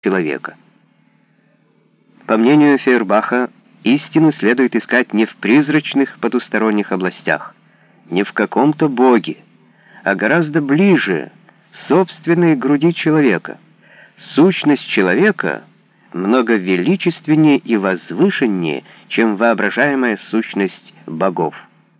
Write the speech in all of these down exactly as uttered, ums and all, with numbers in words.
человека. По мнению Фейербаха, истину следует искать не в призрачных потусторонних областях, не в каком-то боге, а гораздо ближе, в собственной груди человека. Сущность человека много величественнее и возвышеннее, чем воображаемая сущность богов.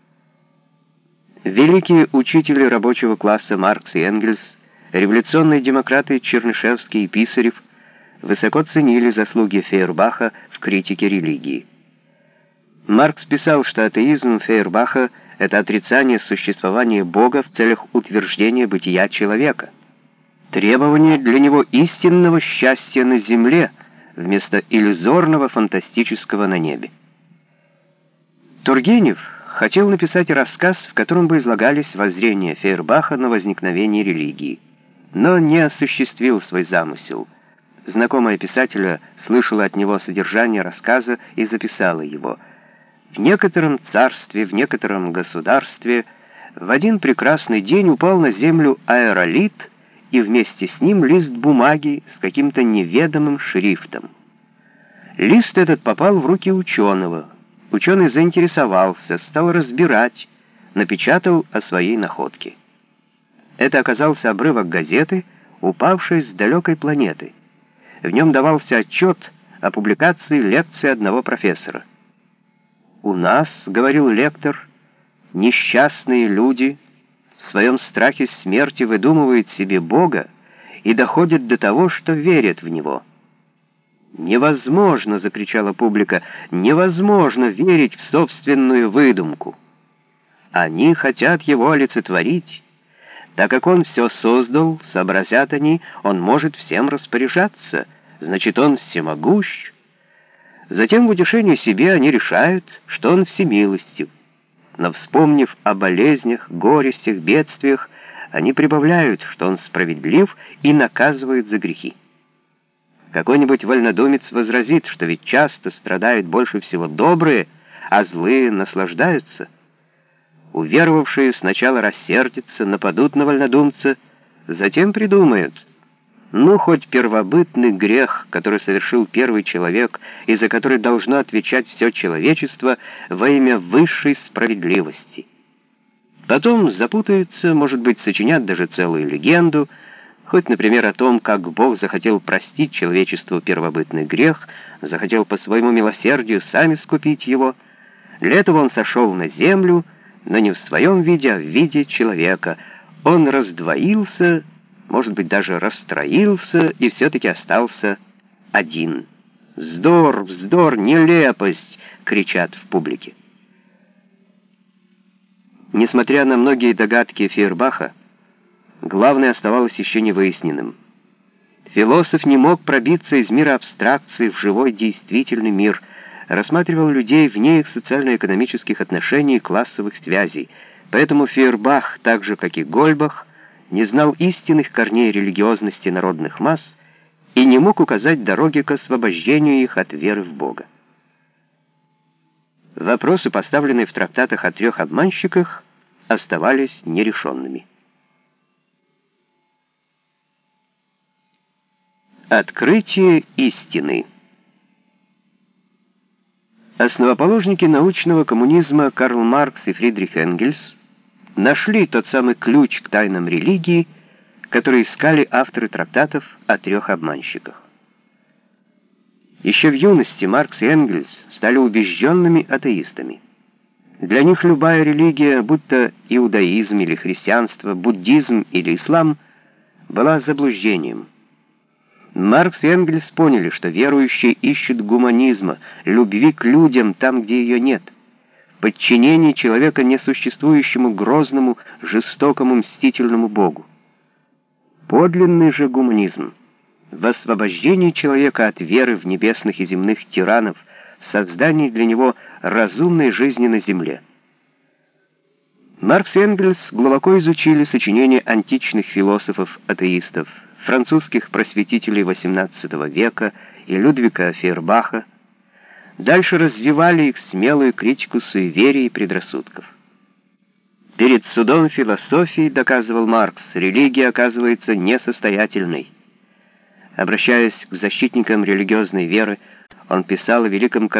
Великие учители рабочего класса Маркс и Энгельс, революционные демократы Чернышевский и Писарев высоко ценили заслуги Фейербаха в критике религии. Маркс писал, что атеизм Фейербаха — это отрицание существования Бога в целях утверждения бытия человека, требование для него истинного счастья на земле вместо иллюзорного фантастического на небе. Тургенев хотел написать рассказ, в котором бы излагались воззрения Фейербаха на возникновение религии, но не осуществил свой замысел. Знакомая писателя слышала от него содержание рассказа и записала его. В некотором царстве, в некотором государстве в один прекрасный день упал на землю аэролит, и вместе с ним лист бумаги с каким-то неведомым шрифтом. Лист этот попал в руки ученого. Ученый заинтересовался, стал разбирать, напечатал о своей находке. Это оказался обрывок газеты, упавшей с далекой планеты. В нем давался отчет о публикации лекции одного профессора. «У нас, — говорил лектор, — несчастные люди в своем страхе смерти выдумывают себе Бога и доходят до того, что верят в Него». «Невозможно, — закричала публика, — невозможно верить в собственную выдумку. Они хотят Его олицетворить. Так как Он все создал, сообразят они, Он может всем распоряжаться, значит, Он всемогущ. Затем в утешение себе они решают, что Он всемилостив. Но, вспомнив о болезнях, горестях, бедствиях, они прибавляют, что Он справедлив и наказывает за грехи. Какой-нибудь вольнодумец возразит, что ведь часто страдают больше всего добрые, а злые наслаждаются. Уверовавшие сначала рассердятся, нападут на вольнодумца, затем придумают: ну, хоть первобытный грех, который совершил первый человек, и за который должно отвечать все человечество во имя высшей справедливости. Потом запутаются, может быть, сочинят даже целую легенду, хоть, например, о том, как Бог захотел простить человечеству первобытный грех, захотел по своему милосердию сами скупить его. Для этого Он сошел на землю, но не в своем виде, а в виде человека. Он раздвоился, может быть, даже расстроился, и все-таки остался один. «Вздор, вздор, нелепость!» — кричат в публике. Несмотря на многие догадки Фейербаха, главное оставалось еще не выясненным. Философ не мог пробиться из мира абстракции в живой действительный мир, рассматривал людей вне их социально-экономических отношений и классовых связей. Поэтому Фейербах, так же как и Гольбах, не знал истинных корней религиозности народных масс и не мог указать дороги к освобождению их от веры в Бога. Вопросы, поставленные в трактатах о трех обманщиках, оставались нерешенными. Открытие истины. Основоположники научного коммунизма Карл Маркс и Фридрих Энгельс нашли тот самый ключ к тайнам религии, который искали авторы трактатов о трех обманщиках. Еще в юности Маркс и Энгельс стали убежденными атеистами. Для них любая религия, будь то иудаизм или христианство, буддизм или ислам, была заблуждением. Маркс и Энгельс поняли, что верующие ищут гуманизма, любви к людям там, где ее нет, подчинении человека несуществующему грозному, жестокому, мстительному Богу. Подлинный же гуманизм в освобождении человека от веры в небесных и земных тиранов, в создании для него разумной жизни на земле. Маркс и Энгельс глубоко изучили сочинения античных философов-атеистов, французских просветителей восемнадцатого века и Людвига Фейербаха, дальше развивали их смелую критику суеверий и предрассудков. Перед судом философии, доказывал Маркс, религия оказывается несостоятельной. Обращаясь к защитникам религиозной веры, он писал о великом